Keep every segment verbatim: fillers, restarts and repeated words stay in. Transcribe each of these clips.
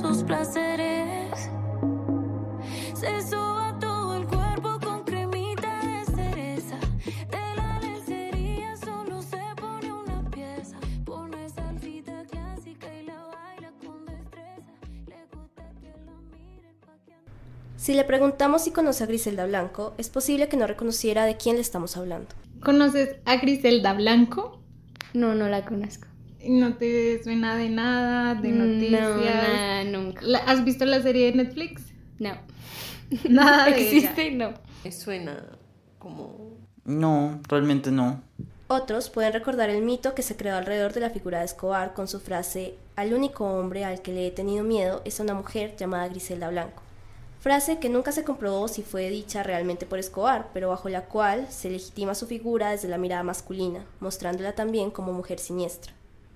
sus placeres. Se soba todo el cuerpo con cremita de cereza. De la lencería solo se pone una pieza. Pone salsita clásica y la baila con destreza. Le gusta que la miren pa' que... Si le preguntamos si conoce a Griselda Blanco, es posible que no reconociera de quién le estamos hablando. ¿Conoces a Griselda Blanco? No, no la conozco. ¿No te suena de nada, de noticias? No, nada, nunca. ¿La- ¿Has visto la serie de Netflix? No. Nada de ¿Existe? ella. No. Me suena como... No, realmente no. Otros pueden recordar el mito que se creó alrededor de la figura de Escobar con su frase: al único hombre al que le he tenido miedo es a una mujer llamada Griselda Blanco. Frase que nunca se comprobó si fue dicha realmente por Escobar, pero bajo la cual se legitima su figura desde la mirada masculina, mostrándola también como mujer siniestra.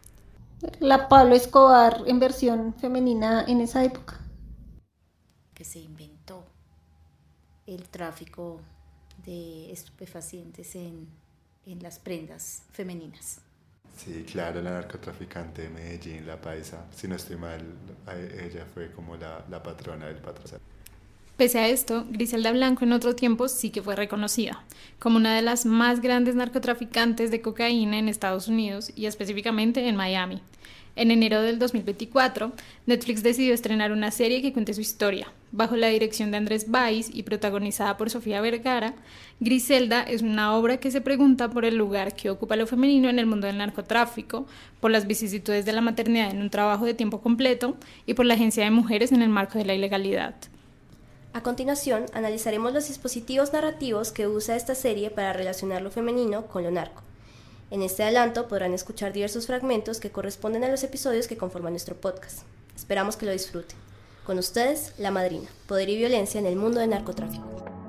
La Pablo Escobar en versión femenina en esa época. Que se inventó el tráfico de estupefacientes en, en las prendas femeninas. Sí, claro, la narcotraficante de Medellín, la paisa. Si no estoy mal, ella fue como la, la patrona del patrocinio. Pese a esto, Griselda Blanco en otro tiempo sí que fue reconocida como una de las más grandes narcotraficantes de cocaína en Estados Unidos y específicamente en Miami. En enero del dos mil veinticuatro, Netflix decidió estrenar una serie que cuente su historia. Bajo la dirección de Andrés Báez y protagonizada por Sofía Vergara, Griselda es una obra que se pregunta por el lugar que ocupa lo femenino en el mundo del narcotráfico, por las vicisitudes de la maternidad en un trabajo de tiempo completo y por la agencia de mujeres en el marco de la ilegalidad. A continuación, analizaremos los dispositivos narrativos que usa esta serie para relacionar lo femenino con lo narco. En este adelanto podrán escuchar diversos fragmentos que corresponden a los episodios que conforman nuestro podcast. Esperamos que lo disfruten. Con ustedes, La Madrina, Poder y Violencia en el Mundo del Narcotráfico.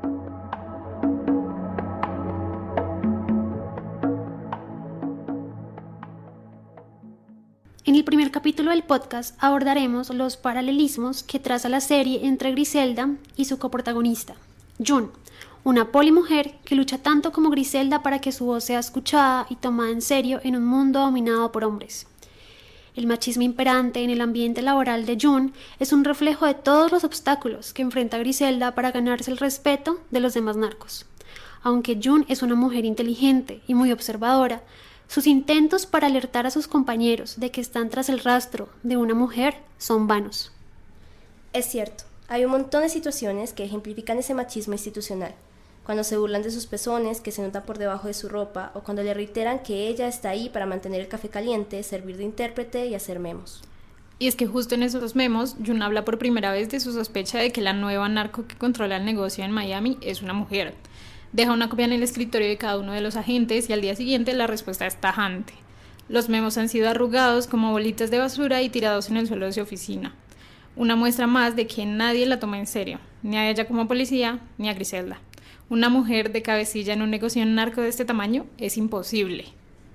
En el primer capítulo del podcast abordaremos los paralelismos que traza la serie entre Griselda y su coprotagonista, June, una polimujer que lucha tanto como Griselda para que su voz sea escuchada y tomada en serio en un mundo dominado por hombres. El machismo imperante en el ambiente laboral de June es un reflejo de todos los obstáculos que enfrenta Griselda para ganarse el respeto de los demás narcos. Aunque June es una mujer inteligente y muy observadora, sus intentos para alertar a sus compañeros de que están tras el rastro de una mujer son vanos. Es cierto, hay un montón de situaciones que ejemplifican ese machismo institucional. Cuando se burlan de sus pezones que se notan por debajo de su ropa, o cuando le reiteran que ella está ahí para mantener el café caliente, servir de intérprete y hacer memos. Y es que justo en esos memos, June habla por primera vez de su sospecha de que la nueva narco que controla el negocio en Miami es una mujer. Deja una copia en el escritorio de cada uno de los agentes y al día siguiente la respuesta es tajante. Los memos han sido arrugados como bolitas de basura y tirados en el suelo de su oficina. Una muestra más de que nadie la toma en serio, ni a ella como policía, ni a Griselda. Una mujer de cabecilla en un negocio narco de este tamaño es imposible.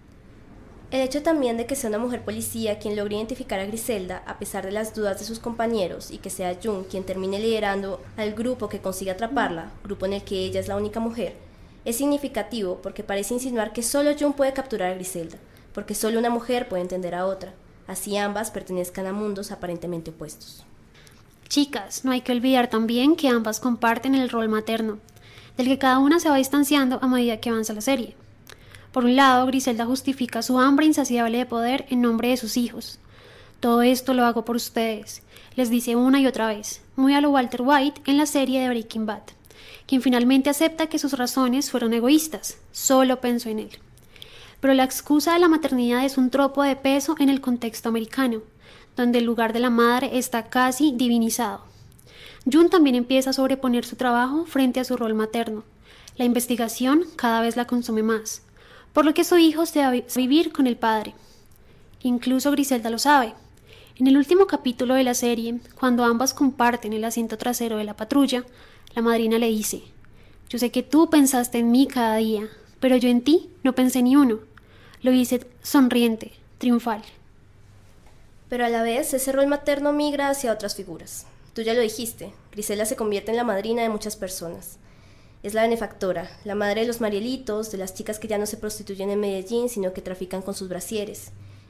El hecho también de que sea una mujer policía quien logre identificar a Griselda a pesar de las dudas de sus compañeros y que sea June quien termine liderando al grupo que consiga atraparla, grupo en el que ella es la única mujer, es significativo porque parece insinuar que solo June puede capturar a Griselda, porque solo una mujer puede entender a otra, así ambas pertenezcan a mundos aparentemente opuestos. Chicas, no hay que olvidar también que ambas comparten el rol materno, del que cada una se va distanciando a medida que avanza la serie. Por un lado, Griselda justifica su hambre insaciable de poder en nombre de sus hijos. Todo esto lo hago por ustedes, les dice una y otra vez, muy a lo Walter White en la serie de Breaking Bad, quien finalmente acepta que sus razones fueron egoístas, solo pensó en él. Pero la excusa de la maternidad es un tropo de peso en el contexto americano, donde el lugar de la madre está casi divinizado. June también empieza a sobreponer su trabajo frente a su rol materno. La investigación cada vez la consume más, por lo que su hijo se va a vivir con el padre. Incluso Griselda lo sabe. En el último capítulo de la serie, cuando ambas comparten el asiento trasero de la patrulla, la madrina le dice: «Yo sé que tú pensaste en mí cada día, pero yo en ti no pensé ni uno». Lo dice sonriente, triunfal. Pero a la vez, ese rol materno migra hacia otras figuras. Tú ya lo dijiste, Griselda se convierte en la madrina de muchas personas. Es la benefactora, la madre de los Marielitos, de las chicas que ya no se prostituyen en Medellín, sino que trafican con sus brasieres.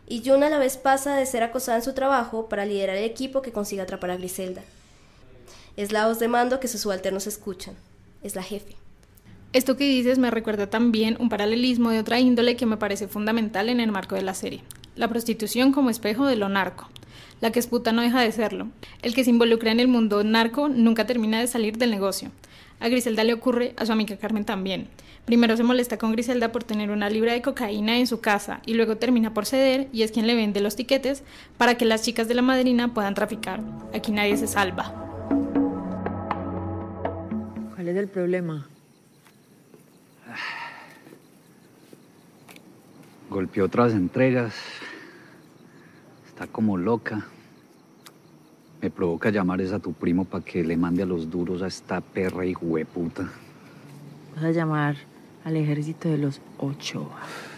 y Jun a la vez pasa de ser acosada en su trabajo para liderar el equipo que consigue atrapar a Griselda. Es la voz de mando que sus subalternos escuchan, es la jefe. Esto que dices me recuerda también un paralelismo de otra índole que me parece fundamental en el marco de la serie, la prostitución como espejo de lo narco. La que es puta no deja de serlo. El que se involucra en el mundo narco nunca termina de salir del negocio. A Griselda le ocurre, a su amiga Carmen también. Primero se molesta con Griselda por tener una libra de cocaína en su casa y luego termina por ceder y es quien le vende los tiquetes para que las chicas de la madrina puedan traficar. Aquí nadie se salva. ¿Cuál es el problema? Golpeó otras entregas. Está como loca. Me provoca llamar a tu primo para que le mande a los duros a esta perra y hueputa. Vas a llamar al ejército de los ocho.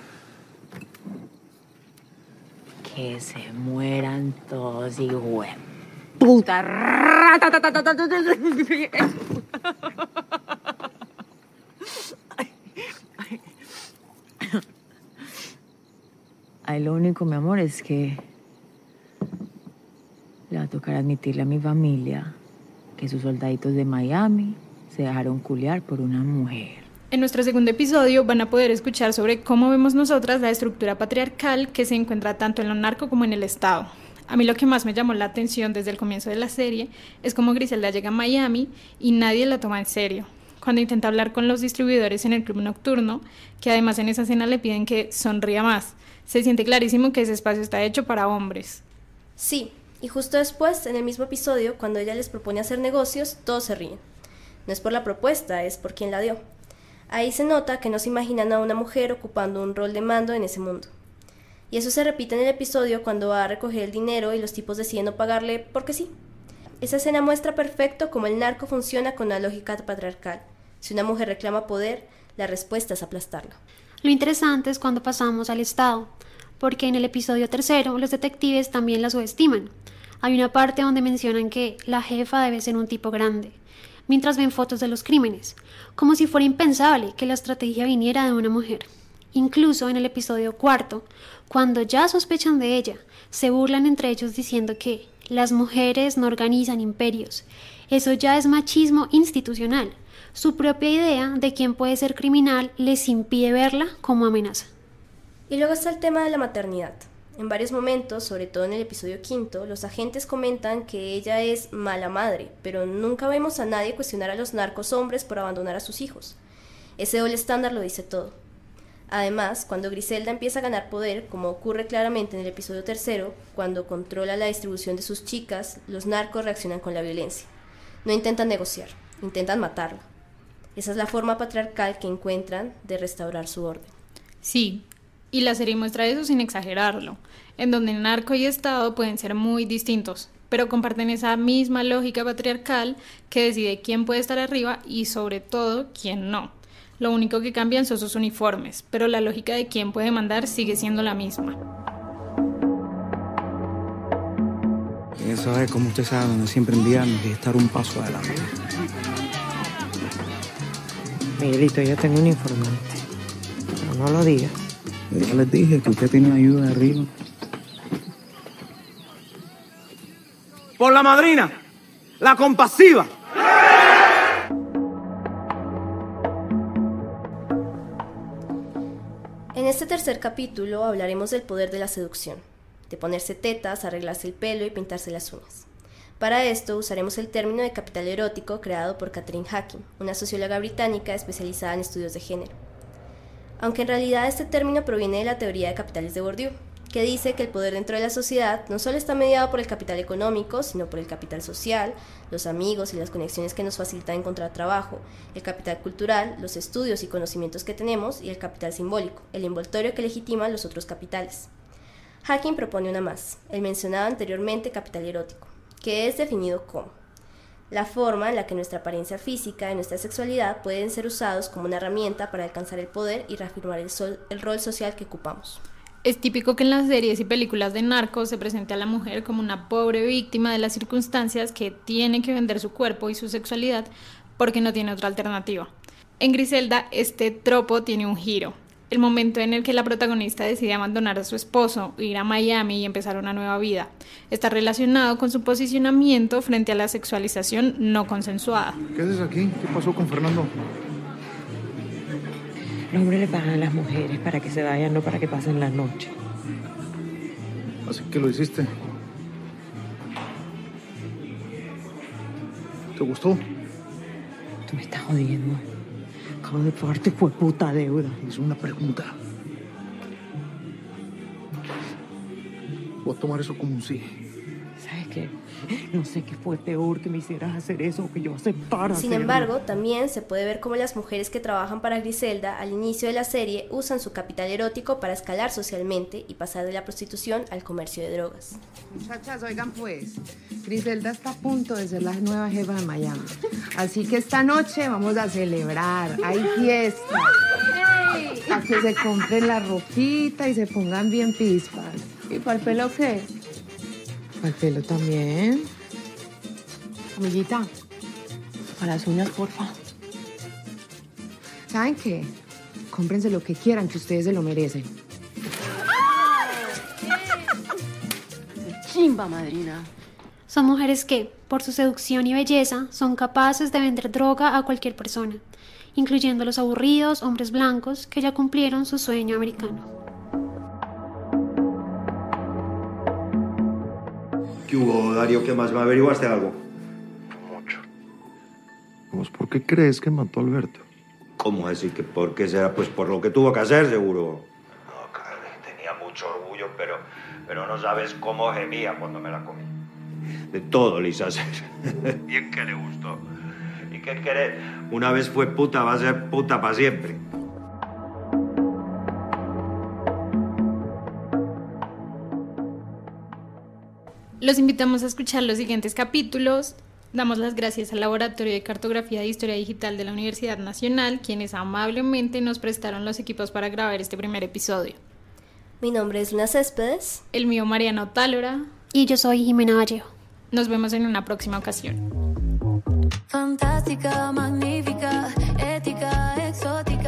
Que se mueran todos y hueputa. Ay, lo único, mi amor, es que le va a tocar admitirle a mi familia que sus soldaditos de Miami se dejaron culiar por una mujer. En nuestro segundo episodio van a poder escuchar sobre cómo vemos nosotras la estructura patriarcal que se encuentra tanto en lo narco como en el Estado. A mí lo que más me llamó la atención desde el comienzo de la serie es cómo Griselda llega a Miami y nadie la toma en serio. Cuando intenta hablar con los distribuidores en el club nocturno, que además en esa escena le piden que sonría más, se siente clarísimo que ese espacio está hecho para hombres. Sí, y justo después, en el mismo episodio, cuando ella les propone hacer negocios, todos se ríen. No es por la propuesta, es por quien la dio. Ahí se nota que no se imaginan a una mujer ocupando un rol de mando en ese mundo. Y eso se repite en el episodio cuando va a recoger el dinero y los tipos deciden no pagarle porque sí. Esa escena muestra perfecto cómo el narco funciona con una lógica patriarcal. Si una mujer reclama poder, la respuesta es aplastarla. Lo interesante es cuando pasamos al Estado, porque en el episodio tercero los detectives también la subestiman. Hay una parte donde mencionan que la jefa debe ser un tipo grande, mientras ven fotos de los crímenes, como si fuera impensable que la estrategia viniera de una mujer. Incluso en el episodio cuarto, cuando ya sospechan de ella, se burlan entre ellos diciendo que las mujeres no organizan imperios. Eso ya es machismo institucional. Su propia idea de quién puede ser criminal les impide verla como amenaza. Y luego está el tema de la maternidad. En varios momentos, sobre todo en el episodio quinto, los agentes comentan que ella es mala madre, pero nunca vemos a nadie cuestionar a los narcos hombres por abandonar a sus hijos. Ese doble estándar lo dice todo. Además, cuando Griselda empieza a ganar poder, como ocurre claramente en el episodio tercero, cuando controla la distribución de sus chicas, los narcos reaccionan con la violencia. No intentan negociar, intentan matarla. Esa es la forma patriarcal que encuentran de restaurar su orden. Sí, y la serie muestra eso sin exagerarlo, en donde narco y Estado pueden ser muy distintos, pero comparten esa misma lógica patriarcal que decide quién puede estar arriba y sobre todo quién no. Lo único que cambian son sus uniformes, pero la lógica de quién puede mandar sigue siendo la misma. Eso es como usted sabe, no siempre enviarnos y estar un paso adelante. Miguelito, yo tengo un informante, pero no lo digas. Ya les dije que usted tiene ayuda de arriba. Por la madrina, la compasiva. En este tercer capítulo hablaremos del poder de la seducción, de ponerse tetas, arreglarse el pelo y pintarse las uñas. Para esto usaremos el término de capital erótico creado por Catherine Hacking, una socióloga británica especializada en estudios de género. Aunque en realidad este término proviene de la teoría de capitales de Bourdieu, que dice que el poder dentro de la sociedad no solo está mediado por el capital económico, sino por el capital social, los amigos y las conexiones que nos facilitan encontrar trabajo, el capital cultural, los estudios y conocimientos que tenemos y el capital simbólico, el envoltorio que legitima los otros capitales. Hacking propone una más, el mencionado anteriormente capital erótico, que es definido como la forma en la que nuestra apariencia física y nuestra sexualidad pueden ser usados como una herramienta para alcanzar el poder y reafirmar el, sol, el rol social que ocupamos. Es típico que en las series y películas de narcos se presente a la mujer como una pobre víctima de las circunstancias que tiene que vender su cuerpo y su sexualidad porque no tiene otra alternativa. En Griselda este tropo tiene un giro. el momento en el que la protagonista decide abandonar a su esposo, ir a Miami y empezar una nueva vida. Está relacionado con su posicionamiento frente a la sexualización no consensuada. ¿Qué haces aquí? ¿Qué pasó con Fernando? Los hombres le pagan a las mujeres para que se vayan, no para que pasen la noche. Así que lo hiciste. ¿Te gustó? Tú me estás jodiendo. Acabo de pagarte fue puta deuda. Es una pregunta. Voy a tomar eso como un sí. ¿Sabes qué? No sé qué fue peor, que me hicieras hacer eso o que yo aceptara Sin hacerlo. embargo, también se puede ver cómo las mujeres que trabajan para Griselda al inicio de la serie usan su capital erótico para escalar socialmente y pasar de la prostitución al comercio de drogas. Muchachas, oigan pues, Griselda está a punto de ser la nueva jefa de Miami. Así que esta noche vamos a celebrar, hay fiesta. A que se compren la ropita y se pongan bien pispas. ¿Y para el pelo qué? Para el pelo también. Amiguita, para las uñas, porfa. ¿Saben qué? Cómprense lo que quieran, que ustedes se lo merecen. Chimba, madrina. Son mujeres que, por su seducción y belleza, son capaces de vender droga a cualquier persona, incluyendo los aburridos hombres blancos que ya cumplieron su sueño americano. ¿Qué hubo, Darío? ¿Qué más? ¿Me averiguaste algo? Mucho. ¿Vos por qué crees que mató a Alberto? ¿Cómo decir que por qué será? Pues por lo que tuvo que hacer, seguro. No, Carly, tenía mucho orgullo, pero, pero no sabes cómo gemía cuando me la comí. De todo le hizo hacer. Bien que le gustó. ¿Y qué querés? Una vez fue puta, va a ser puta para siempre. Los invitamos a escuchar los siguientes capítulos. Damos las gracias al Laboratorio de Cartografía de Historia Digital de la Universidad Nacional, quienes amablemente nos prestaron los equipos para grabar este primer episodio. Mi nombre es Luna Céspedes. El mío, Mariana Otálora. Y yo soy Jimena Vallejo. Nos vemos en una próxima ocasión. Fantástica, magnífica, ética, exótica.